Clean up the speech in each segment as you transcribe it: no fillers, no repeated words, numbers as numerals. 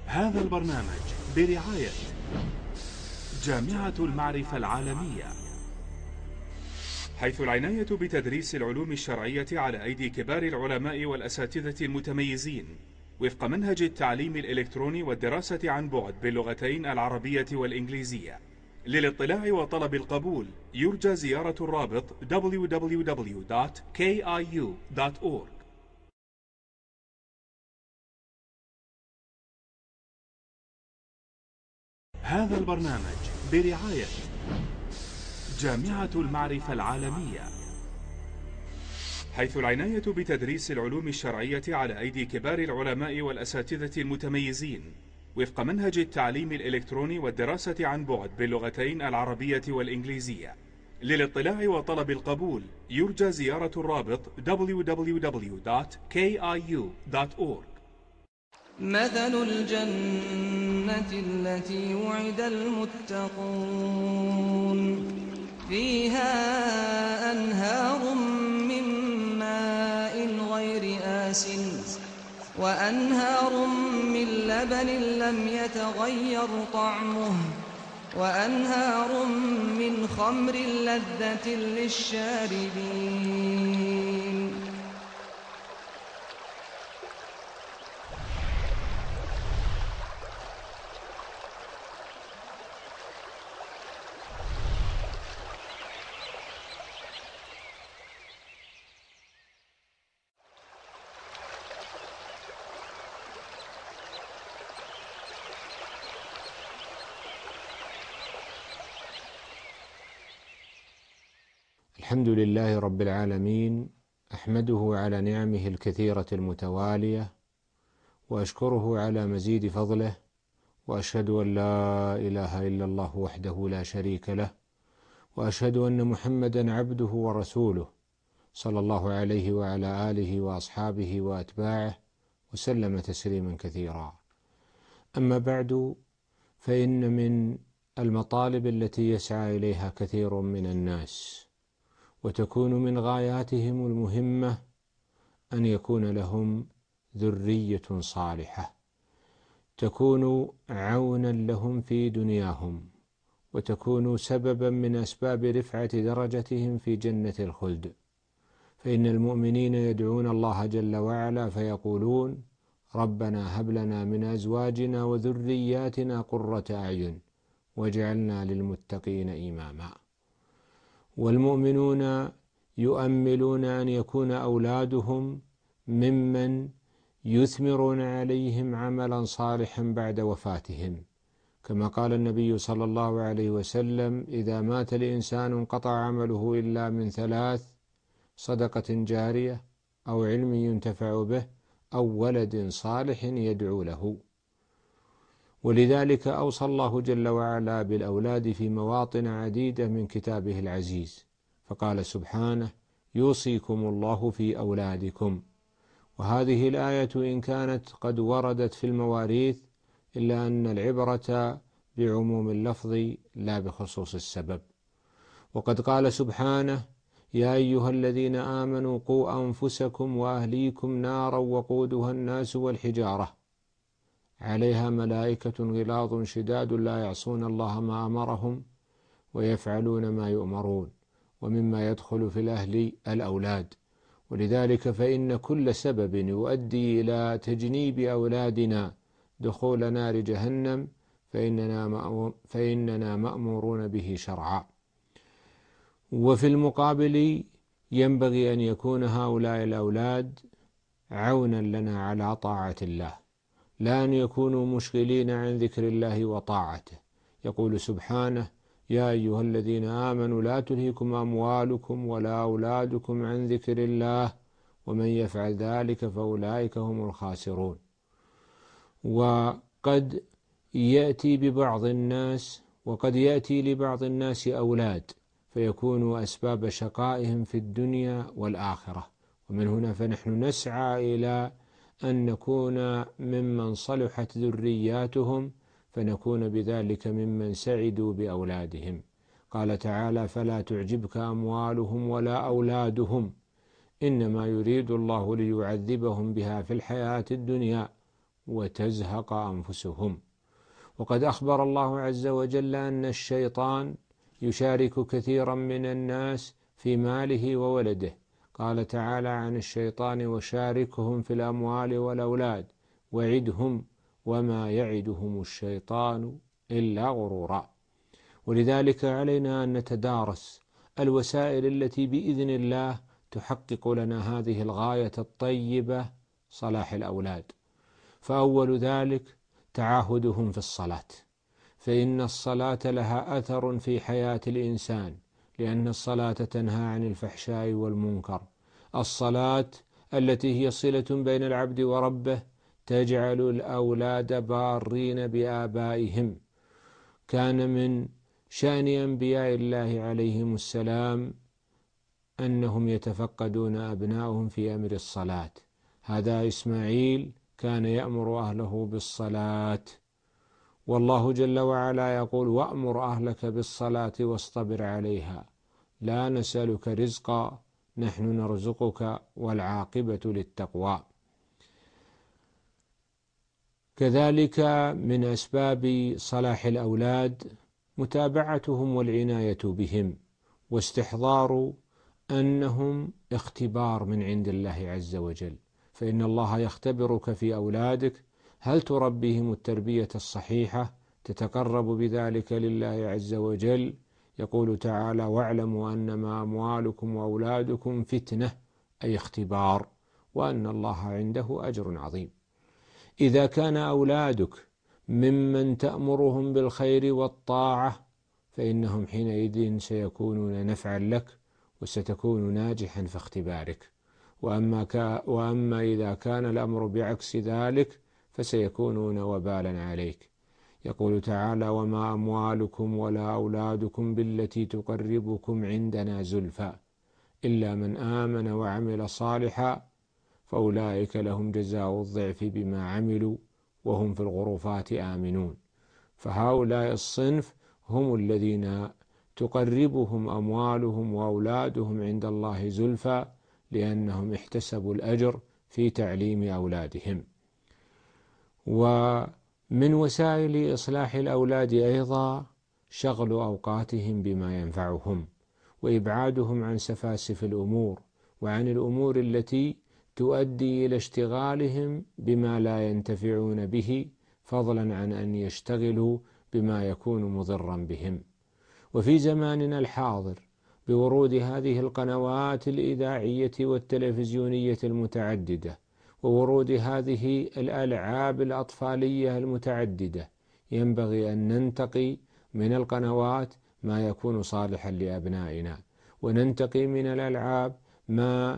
هذا البرنامج برعاية جامعة المعرفة العالمية، حيث العناية بتدريس العلوم الشرعية على أيدي كبار العلماء والأساتذة المتميزين وفق منهج التعليم الإلكتروني والدراسة عن بعد باللغتين العربية والإنجليزية. للاطلاع وطلب القبول يرجى زيارة الرابط www.kiu.org. هذا البرنامج برعاية جامعة المعرفة العالمية، حيث العناية بتدريس العلوم الشرعية على أيدي كبار العلماء والأساتذة المتميزين وفق منهج التعليم الإلكتروني والدراسة عن بعد باللغتين العربية والإنجليزية. للاطلاع وطلب القبول يرجى زيارة الرابط www.kiu.org. مثل الجنة التي وعد المتقون فيها أنهار من ماء غير آسن وأنهار من لبن لم يتغير طعمه وأنهار من خمر لذة للشاربين. الحمد لله رب العالمين، أحمده على نعمه الكثيرة المتوالية، وأشكره على مزيد فضله، وأشهد أن لا إله إلا الله وحده لا شريك له، وأشهد أن محمدا عبده ورسوله صلى الله عليه وعلى آله وأصحابه وأتباعه وسلم تسليما كثيرا. أما بعد، فإن من المطالب التي يسعى إليها كثير من الناس وتكون من غاياتهم المهمة أن يكون لهم ذرية صالحة تكون عونا لهم في دنياهم وتكون سببا من أسباب رفعة درجتهم في جنة الخلد. فإن المؤمنين يدعون الله جل وعلا فيقولون: ربنا هب لنا من أزواجنا وذرياتنا قرة أعين واجعلنا للمتقين إماما. والمؤمنون يؤملون أن يكون أولادهم ممن يثمرون عليهم عملا صالحا بعد وفاتهم، كما قال النبي صلى الله عليه وسلم: إذا مات الإنسان انقطع عمله إلا من ثلاث: صدقة جارية أو علم ينتفع به أو ولد صالح يدعو له. ولذلك أوصى الله جل وعلا بالأولاد في مواطن عديدة من كتابه العزيز، فقال سبحانه: يوصيكم الله في أولادكم. وهذه الآية إن كانت قد وردت في المواريث إلا أن العبرة بعموم اللفظ لا بخصوص السبب. وقد قال سبحانه: يا أيها الذين آمنوا قوا أنفسكم وأهليكم نارا وقودها الناس والحجارة عليها ملائكة غلاظ شداد لا يعصون الله ما أمرهم ويفعلون ما يؤمرون. ومما يدخل في الأهل الأولاد، ولذلك فإن كل سبب يؤدي إلى تجنيب أولادنا دخول نار جهنم فإننا مأمورون به شرعا. وفي المقابل ينبغي أن يكون هؤلاء الأولاد عونا لنا على طاعة الله، لا أن يكونوا مشغلين عن ذكر الله وطاعته. يقول سبحانه: يا أيها الذين آمنوا لا تلهكم أموالكم ولا أولادكم عن ذكر الله ومن يفعل ذلك فأولئك هم الخاسرون. وقد يأتي لبعض الناس أولاد فيكونوا أسباب شقائهم في الدنيا والآخرة. ومن هنا فنحن نسعى إلى أن نكون ممن صلحت ذرياتهم، فنكون بذلك ممن سعدوا بأولادهم. قال تعالى: فلا تعجبك أموالهم ولا أولادهم إنما يريد الله ليعذبهم بها في الحياة الدنيا وتزهق أنفسهم. وقد أخبر الله عز وجل أن الشيطان يشارك كثيرا من الناس في ماله وولده. قال تعالى عن الشيطان: وشاركهم في الأموال والأولاد وعدهم وما يعدهم الشيطان إلا غرورا. ولذلك علينا أن نتدارس الوسائل التي بإذن الله تحقق لنا هذه الغاية الطيبة، صلاح الأولاد. فأول ذلك تعاهدهم في الصلاة، فإن الصلاة لها أثر في حياة الإنسان، لأن الصلاة تنهى عن الفحشاء والمنكر. الصلاة التي هي صلة بين العبد وربه تجعل الأولاد بارين بآبائهم. كان من شأن أنبياء الله عليهم السلام أنهم يتفقدون أبنائهم في أمر الصلاة. هذا إسماعيل كان يأمر أهله بالصلاة، والله جل وعلا يقول: وأمر أهلك بالصلاة واصطبر عليها لا نسألك رزقا نحن نرزقك والعاقبة للتقوى. كذلك من أسباب صلاح الأولاد متابعتهم والعناية بهم، واستحضار أنهم اختبار من عند الله عز وجل، فإن الله يختبرك في أولادك، هل تربيهم التربية الصحيحة تتقرب بذلك لله عز وجل. يقول تعالى: واعلموا أنما أموالكم وأولادكم فتنة، أي اختبار، وأن الله عنده أجر عظيم. إذا كان أولادك ممن تأمرهم بالخير والطاعة فإنهم حينئذ سيكونون نفعا لك وستكون ناجحا في اختبارك. وأما إذا كان الأمر بعكس ذلك فسيكونون وبالا عليك. يقول تعالى: وما أموالكم ولا أولادكم بالتي تقربكم عندنا زلفى إلا من آمن وعمل صالحا فأولئك لهم جزاء الضعف بما عملوا وهم في الغرفات آمنون. فهؤلاء الصنف هم الذين تقربهم أموالهم وأولادهم عند الله زلفى، لأنهم احتسبوا الأجر في تعليم أولادهم. ومن وسائل إصلاح الأولاد أيضا شغل أوقاتهم بما ينفعهم، وإبعادهم عن سفاسف الأمور وعن الأمور التي تؤدي إلى اشتغالهم بما لا ينتفعون به، فضلا عن أن يشتغلوا بما يكون مضرا بهم. وفي زماننا الحاضر بورود هذه القنوات الإذاعية والتلفزيونية المتعددة، وورود هذه الألعاب الأطفالية المتعددة، ينبغي أن ننتقي من القنوات ما يكون صالحا لأبنائنا، وننتقي من الألعاب ما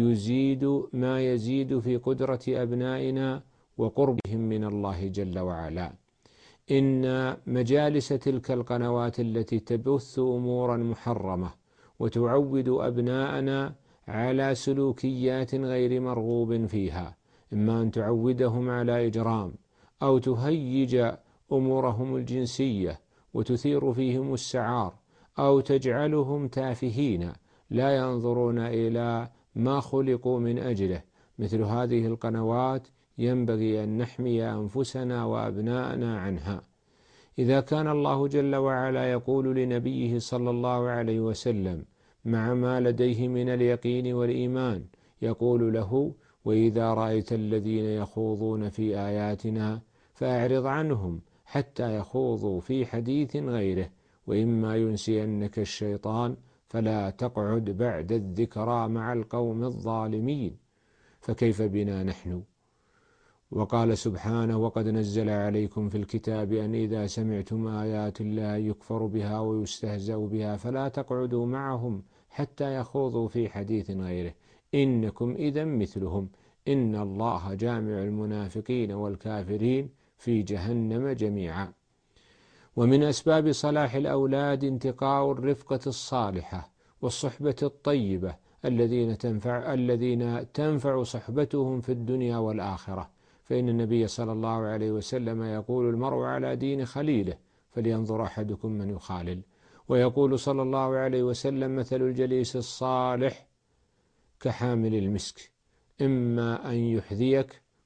يزيد في قدرة أبنائنا وقربهم من الله جل وعلا. إن مجالس تلك القنوات التي تبث أمورا محرمة وتعود أبناءنا على سلوكيات غير مرغوب فيها، إما أن تعودهم على إجرام أو تهيج أمورهم الجنسية وتثير فيهم السعار، أو تجعلهم تافهين لا ينظرون إلى ما خلقوا من أجله. مثل هذه القنوات ينبغي أن نحمي أنفسنا وأبناءنا عنها. إذا كان الله جل وعلا يقول لنبيه صلى الله عليه وسلم مع ما لديه من اليقين والإيمان، يقول له: وإذا رأيت الذين يخوضون في آياتنا فأعرض عنهم حتى يخوضوا في حديث غيره، وإما ينسينك الشيطان فلا تقعد بعد الذكرى مع القوم الظالمين. فكيف بنا نحن؟ وقال سبحانه: وقد نزل عليكم في الكتاب أن إذا سمعتم آيات الله يكفر بها ويستهزأ بها فلا تقعدوا معهم حتى يخوضوا في حديث غيره إنكم إذا مثلهم إن الله جامع المنافقين والكافرين في جهنم جميعا. ومن أسباب صلاح الأولاد انتقاء الرفقة الصالحة والصحبة الطيبة الذين تنفع صحبتهم في الدنيا والآخرة. فإن النبي صلى الله عليه وسلم يقول: المرء على دين خليله فلينظر أحدكم من يخالل. ويقول صلى الله عليه وسلم: مثل الجليس الصالح كحامل المسك، إما أن يحذيك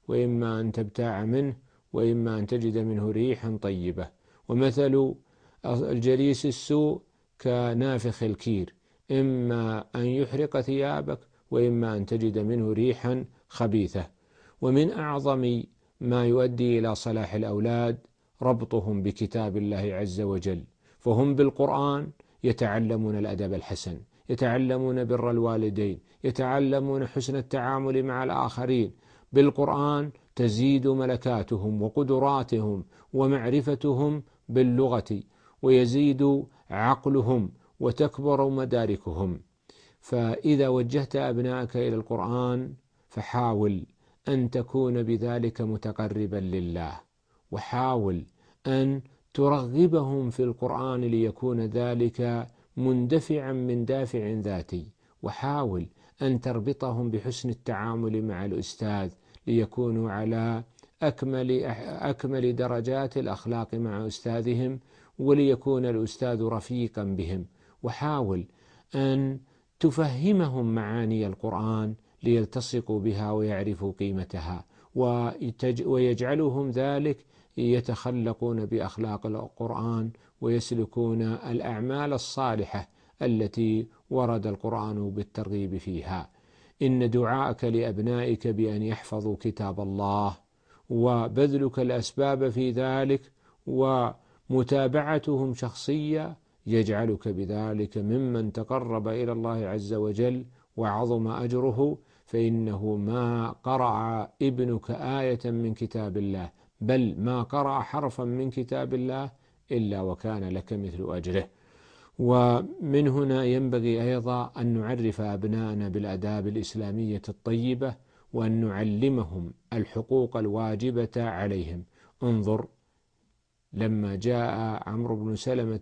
وإما أن تبتاع منه، وإما أن تجد منه ريحا طيبة. ومثل الجليس السوء كنافخ الكير، إما أن يحرق ثيابك، وإما أن تجد منه ريحا خبيثة. ومن أعظم ما يؤدي إلى صلاح الأولاد ربطهم بكتاب الله عز وجل، فهم بالقرآن يتعلمون الأدب الحسن، يتعلمون بر الوالدين، يتعلمون حسن التعامل مع الآخرين. بالقرآن تزيد ملكاتهم وقدراتهم ومعرفتهم باللغة، ويزيد عقلهم وتكبر مداركهم. فإذا وجهت أبنائك إلى القرآن فحاول أن تكون بذلك متقربا لله، وحاول أن ترغبهم في القرآن ليكون ذلك مندفعا من دافع ذاتي، وحاول أن تربطهم بحسن التعامل مع الأستاذ ليكونوا على أكمل درجات الأخلاق مع أستاذهم، وليكون الأستاذ رفيقا بهم. وحاول أن تفهمهم معاني القرآن ليلتصقوا بها ويعرفوا قيمتها، ويجعلهم ذلك يتخلقون بأخلاق القرآن ويسلكون الأعمال الصالحة التي ورد القرآن بالترغيب فيها. إن دعاءك لأبنائك بأن يحفظوا كتاب الله وبذلك الأسباب في ذلك ومتابعتهم شخصية يجعلك بذلك ممن تقرب إلى الله عز وجل وعظم أجره. فإنه ما قرأ ابنك آية من كتاب الله، بل ما قرأ حرفا من كتاب الله، إلا وكان لك مثل أجره. ومن هنا ينبغي أيضا أن نعرف أبناءنا بالآداب الإسلامية الطيبة، وأن نعلمهم الحقوق الواجبة عليهم. انظر لما جاء عمرو بن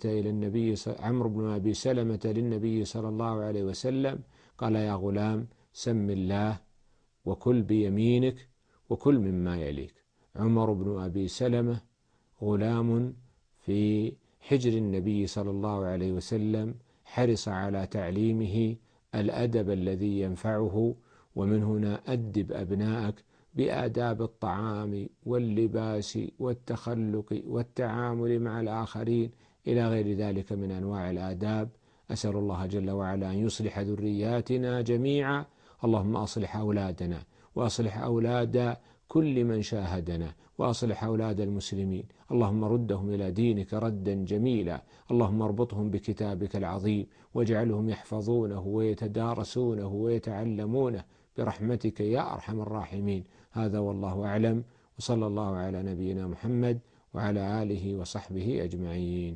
أبي سلمة للنبي صلى الله عليه وسلم قال: يا غلام سم الله وكل بيمينك وكل مما يليك. عمر بن أبي سلمة غلام في حجر النبي صلى الله عليه وسلم، حرص على تعليمه الأدب الذي ينفعه. ومن هنا أدب أبنائك بآداب الطعام واللباس والتخلق والتعامل مع الآخرين إلى غير ذلك من أنواع الآداب. أسأل الله جل وعلا أن يصلح ذرياتنا جميعا. اللهم أصلح أولادنا وأصلح أولاد كل من شاهدنا، وأصلح أولاد المسلمين. اللهم ردهم إلى دينك ردا جميلا. اللهم اربطهم بكتابك العظيم واجعلهم يحفظونه ويتدارسونه ويتعلمونه برحمتك يا أرحم الراحمين. هذا والله أعلم، وصلى الله على نبينا محمد وعلى آله وصحبه أجمعين.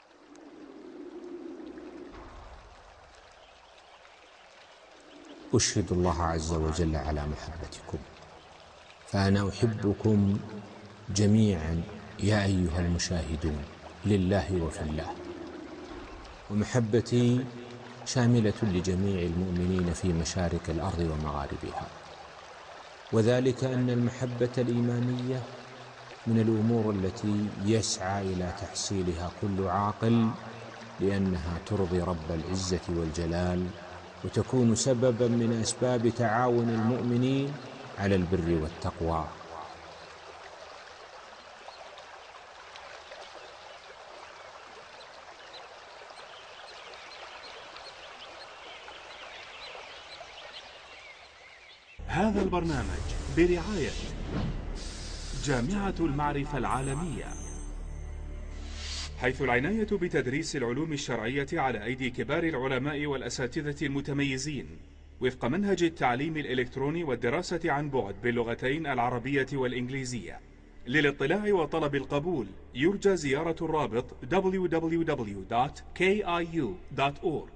أشهد الله عز وجل على محبتكم، فأنا أحبكم جميعا يا أيها المشاهدون لله وفي الله، ومحبتي شاملة لجميع المؤمنين في مشارق الأرض ومغاربها، وذلك أن المحبة الإيمانية من الأمور التي يسعى إلى تحصيلها كل عاقل، لأنها ترضي رب العزة والجلال، وتكون سببا من أسباب تعاون المؤمنين على البر والتقوى. هذا البرنامج برعاية جامعة المعرفة العالمية، حيث العناية بتدريس العلوم الشرعية على أيدي كبار العلماء والأساتذة المتميزين وفق منهج التعليم الإلكتروني والدراسة عن بعد باللغتين العربية والإنجليزية. للاطلاع وطلب القبول يرجى زيارة الرابط www.kiu.org.